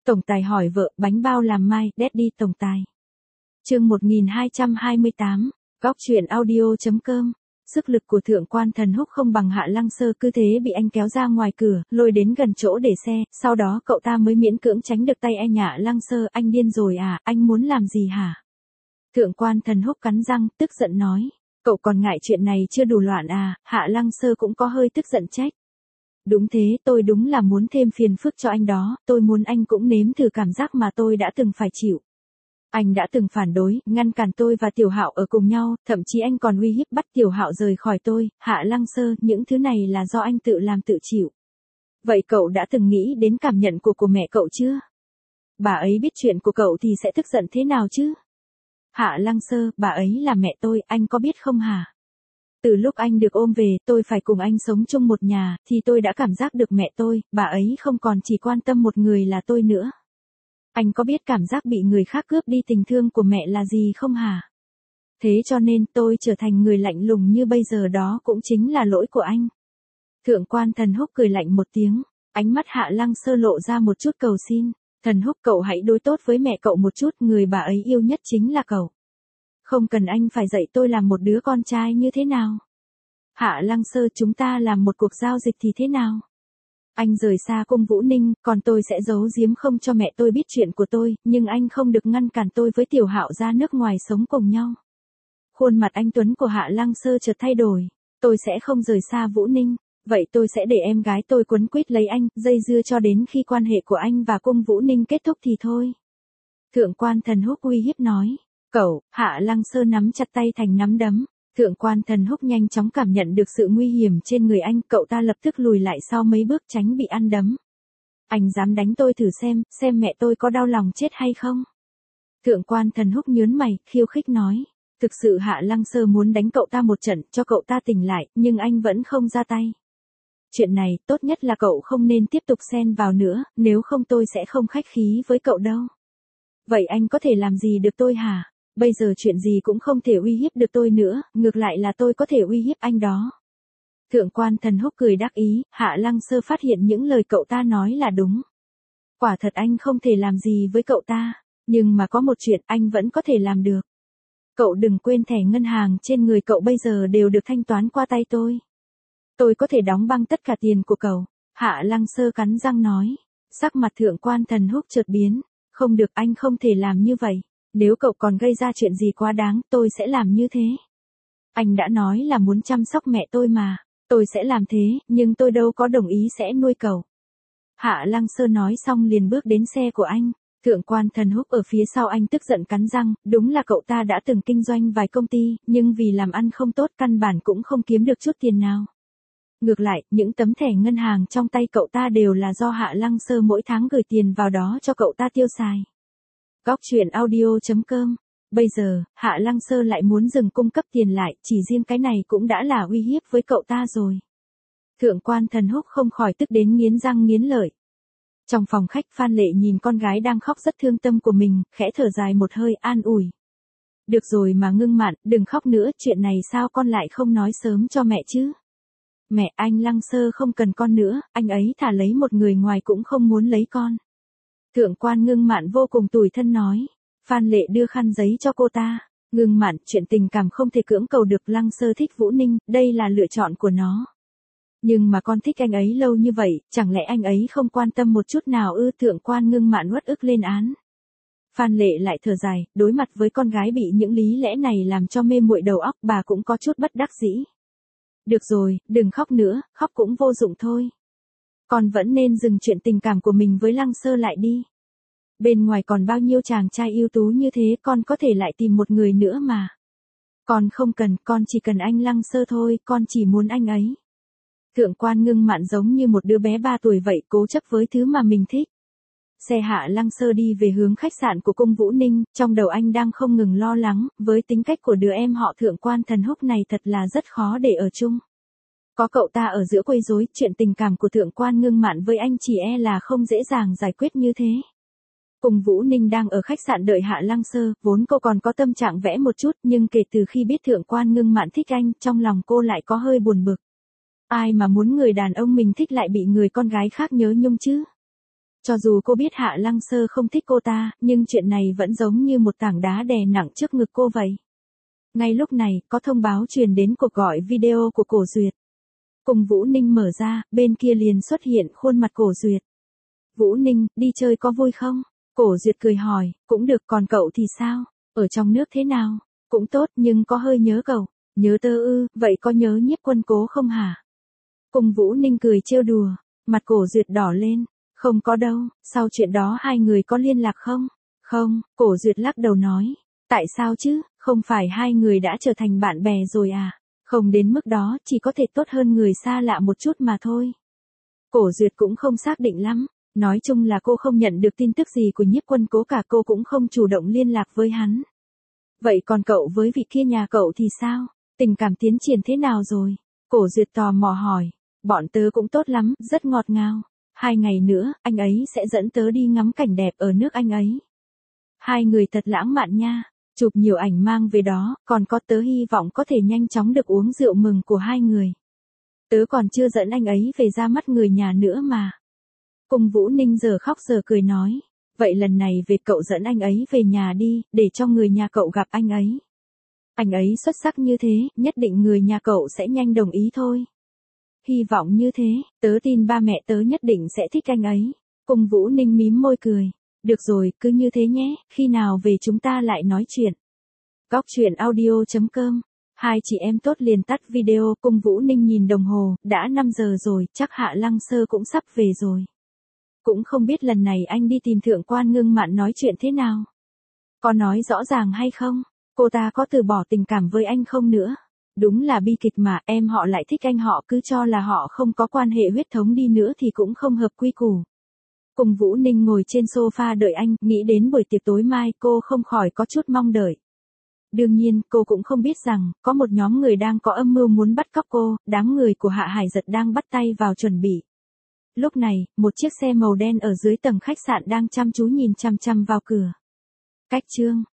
Tổng tài hỏi vợ, bánh bao làm mai, Daddy tổng tài. Chương 1228, góc truyện audio.com. Sức lực của thượng quan Thần Húc không bằng Hạ Lăng Sơ, cứ thế bị anh kéo ra ngoài cửa, lôi đến gần chỗ để xe, sau đó cậu ta mới miễn cưỡng tránh được tay anh Hạ Lăng Sơ. Anh điên rồi à, anh muốn làm gì hả? Thượng quan Thần Húc cắn răng, tức giận nói. Cậu còn ngại chuyện này chưa đủ loạn à? Hạ Lăng Sơ cũng có hơi tức giận trách. Đúng thế, tôi đúng là muốn thêm phiền phức cho anh đó, tôi muốn anh cũng nếm thử cảm giác mà tôi đã từng phải chịu. Anh đã từng phản đối, ngăn cản tôi và Tiểu Hạo ở cùng nhau, thậm chí anh còn uy hiếp bắt Tiểu Hạo rời khỏi tôi. Hạ Lăng Sơ, những thứ này là do anh tự làm tự chịu. Vậy cậu đã từng nghĩ đến cảm nhận của mẹ cậu chưa? Bà ấy biết chuyện của cậu thì sẽ tức giận thế nào chứ? Hạ Lăng Sơ, bà ấy là mẹ tôi, anh có biết không hả? Từ lúc anh được ôm về, tôi phải cùng anh sống chung một nhà, thì tôi đã cảm giác được mẹ tôi, bà ấy không còn chỉ quan tâm một người là tôi nữa. Anh có biết cảm giác bị người khác cướp đi tình thương của mẹ là gì không hả? Thế cho nên tôi trở thành người lạnh lùng như bây giờ, đó cũng chính là lỗi của anh. Thượng quan Thần Húc cười lạnh một tiếng, ánh mắt Hạ Lăng Sơ lộ ra một chút cầu xin. Thần Húc, cậu hãy đối tốt với mẹ cậu một chút, người bà ấy yêu nhất chính là cậu. Không cần anh phải dạy tôi làm một đứa con trai như thế nào. Hạ Lăng Sơ, chúng ta làm một cuộc giao dịch thì thế nào? Anh rời xa cung Vũ Ninh, còn tôi sẽ giấu giếm không cho mẹ tôi biết chuyện của tôi, nhưng anh không được ngăn cản tôi với Tiểu Hạo ra nước ngoài sống cùng nhau. Khuôn mặt anh tuấn của Hạ Lăng Sơ chợt thay đổi. Tôi sẽ không rời xa Vũ Ninh, vậy tôi sẽ để em gái tôi quấn quýt lấy anh, dây dưa cho đến khi quan hệ của anh và cung Vũ Ninh kết thúc thì thôi. Thượng quan Thần Húc uy hiếp nói. Cậu, Hạ Lăng Sơ nắm chặt tay thành nắm đấm. Thượng quan Thần Húc nhanh chóng cảm nhận được sự nguy hiểm trên người anh, cậu ta lập tức lùi lại sau mấy bước tránh bị ăn đấm. Anh dám đánh tôi thử xem mẹ tôi có đau lòng chết hay không? Thượng quan Thần Húc nhớn mày, khiêu khích nói. Thực sự Hạ Lăng Sơ muốn đánh cậu ta một trận cho cậu ta tỉnh lại, nhưng anh vẫn không ra tay. Chuyện này, tốt nhất là cậu không nên tiếp tục xen vào nữa, nếu không tôi sẽ không khách khí với cậu đâu. Vậy anh có thể làm gì được tôi hả? Bây giờ chuyện gì cũng không thể uy hiếp được tôi nữa, ngược lại là tôi có thể uy hiếp anh đó. Thượng quan Thần Húc cười đắc ý, Hạ Lăng Sơ phát hiện những lời cậu ta nói là đúng. Quả thật anh không thể làm gì với cậu ta, nhưng mà có một chuyện anh vẫn có thể làm được. Cậu đừng quên thẻ ngân hàng trên người cậu bây giờ đều được thanh toán qua tay tôi. Tôi có thể đóng băng tất cả tiền của cậu. Hạ Lăng Sơ cắn răng nói. Sắc mặt Thượng quan Thần Húc chợt biến. Không được, anh không thể làm như vậy. Nếu cậu còn gây ra chuyện gì quá đáng, tôi sẽ làm như thế. Anh đã nói là muốn chăm sóc mẹ tôi mà. Tôi sẽ làm thế, nhưng tôi đâu có đồng ý sẽ nuôi cậu. Hạ Lăng Sơ nói xong liền bước đến xe của anh. Thượng quan Thần Húc ở phía sau anh tức giận cắn răng, đúng là cậu ta đã từng kinh doanh vài công ty, nhưng vì làm ăn không tốt căn bản cũng không kiếm được chút tiền nào. Ngược lại, những tấm thẻ ngân hàng trong tay cậu ta đều là do Hạ Lăng Sơ mỗi tháng gửi tiền vào đó cho cậu ta tiêu xài. Góc truyện audio.com. Bây giờ, Hạ Lăng Sơ lại muốn dừng cung cấp tiền lại, chỉ riêng cái này cũng đã là uy hiếp với cậu ta rồi. Thượng quan Thần Húc không khỏi tức đến nghiến răng nghiến lợi. Trong phòng khách, Phan Lệ nhìn con gái đang khóc rất thương tâm của mình, khẽ thở dài một hơi, an ủi. Được rồi mà Ngưng Mạn, đừng khóc nữa, chuyện này sao con lại không nói sớm cho mẹ chứ? Mẹ, anh Lăng Sơ không cần con nữa, anh ấy thà lấy một người ngoài cũng không muốn lấy con. Thượng quan Ngưng Mạn vô cùng tủi thân nói. Phan Lệ đưa khăn giấy cho cô ta. Ngưng Mạn, chuyện tình cảm không thể cưỡng cầu được, Lăng Sơ thích Vũ Ninh, đây là lựa chọn của nó. Nhưng mà con thích anh ấy lâu như vậy, chẳng lẽ anh ấy không quan tâm một chút nào ư? Thượng quan Ngưng Mạn uất ức lên án. Phan Lệ lại thở dài, đối mặt với con gái bị những lý lẽ này làm cho mê muội đầu óc, bà cũng có chút bất đắc dĩ. Được rồi, đừng khóc nữa, khóc cũng vô dụng thôi. Con vẫn nên dừng chuyện tình cảm của mình với Lăng Sơ lại đi. Bên ngoài còn bao nhiêu chàng trai ưu tú như thế, con có thể lại tìm một người nữa mà. Con không cần, con chỉ cần anh Lăng Sơ thôi, con chỉ muốn anh ấy. Thượng quan Ngưng Mạn giống như một đứa bé 3 tuổi vậy, cố chấp với thứ mà mình thích. Xe Hạ Lăng Sơ đi về hướng khách sạn của cung Vũ Ninh, trong đầu anh đang không ngừng lo lắng, với tính cách của đứa em họ Thượng quan Thần Húc này thật là rất khó để ở chung. Có cậu ta ở giữa quấy rối, chuyện tình cảm của Thượng quan Ngưng Mạn với anh chỉ e là không dễ dàng giải quyết như thế. Cung Vũ Ninh đang ở khách sạn đợi Hạ Lăng Sơ, vốn cô còn có tâm trạng vẽ một chút, nhưng kể từ khi biết Thượng quan Ngưng Mạn thích anh, trong lòng cô lại có hơi buồn bực. Ai mà muốn người đàn ông mình thích lại bị người con gái khác nhớ nhung chứ? Cho dù cô biết Hạ Lăng Sơ không thích cô ta, nhưng chuyện này vẫn giống như một tảng đá đè nặng trước ngực cô vậy. Ngay lúc này, có thông báo truyền đến cuộc gọi video của Cổ Duyệt. Cùng Vũ Ninh mở ra, bên kia liền xuất hiện khuôn mặt Cổ Duyệt. Vũ Ninh, đi chơi có vui không? Cổ Duyệt cười hỏi, cũng được, còn cậu thì sao? Ở trong nước thế nào? Cũng tốt, nhưng có hơi nhớ cậu. Nhớ tớ ư, vậy có nhớ Nhiếp Quân Cố không hả? Cùng Vũ Ninh cười trêu đùa, mặt Cổ Duyệt đỏ lên. Không có đâu, sau chuyện đó hai người có liên lạc không? Không, Cổ Duyệt lắc đầu nói. Tại sao chứ, không phải hai người đã trở thành bạn bè rồi à? Không đến mức đó, chỉ có thể tốt hơn người xa lạ một chút mà thôi. Cổ Duyệt cũng không xác định lắm. Nói chung là cô không nhận được tin tức gì của Nhiếp Quân Cố cả, cô cũng không chủ động liên lạc với hắn. Vậy còn cậu với vị kia nhà cậu thì sao? Tình cảm tiến triển thế nào rồi? Cổ Duyệt tò mò hỏi. Bọn tớ cũng tốt lắm, rất ngọt ngào. 2 ngày nữa, anh ấy sẽ dẫn tớ đi ngắm cảnh đẹp ở nước anh ấy. Hai người thật lãng mạn nha. Chụp nhiều ảnh mang về đó, còn có tớ hy vọng có thể nhanh chóng được uống rượu mừng của hai người. Tớ còn chưa dẫn anh ấy về ra mắt người nhà nữa mà. Cùng Vũ Ninh giờ khóc giờ cười nói. Vậy lần này về cậu dẫn anh ấy về nhà đi, để cho người nhà cậu gặp anh ấy. Anh ấy xuất sắc như thế, nhất định người nhà cậu sẽ nhanh đồng ý thôi. Hy vọng như thế, tớ tin ba mẹ tớ nhất định sẽ thích anh ấy. Cùng Vũ Ninh mím môi cười. Được rồi, cứ như thế nhé, khi nào về chúng ta lại nói chuyện. Góc truyện audio.com. Hai chị em tốt liền tắt video. Cùng Vũ Ninh nhìn đồng hồ, đã 5 giờ rồi, chắc Hạ Lăng Sơ cũng sắp về rồi. Cũng không biết lần này anh đi tìm Thượng quan Ngưng Mạn nói chuyện thế nào. Có nói rõ ràng hay không? Cô ta có từ bỏ tình cảm với anh không nữa? Đúng là bi kịch mà, em họ lại thích anh, họ cứ cho là họ không có quan hệ huyết thống đi nữa thì cũng không hợp quy củ. Cùng Vũ Ninh ngồi trên sofa đợi anh, nghĩ đến buổi tiệc tối mai, cô không khỏi có chút mong đợi. Đương nhiên, cô cũng không biết rằng, có một nhóm người đang có âm mưu muốn bắt cóc cô, đám người của Hạ Hải Giật đang bắt tay vào chuẩn bị. Lúc này, một chiếc xe màu đen ở dưới tầng khách sạn đang chăm chú nhìn chăm chăm vào cửa. Cách chương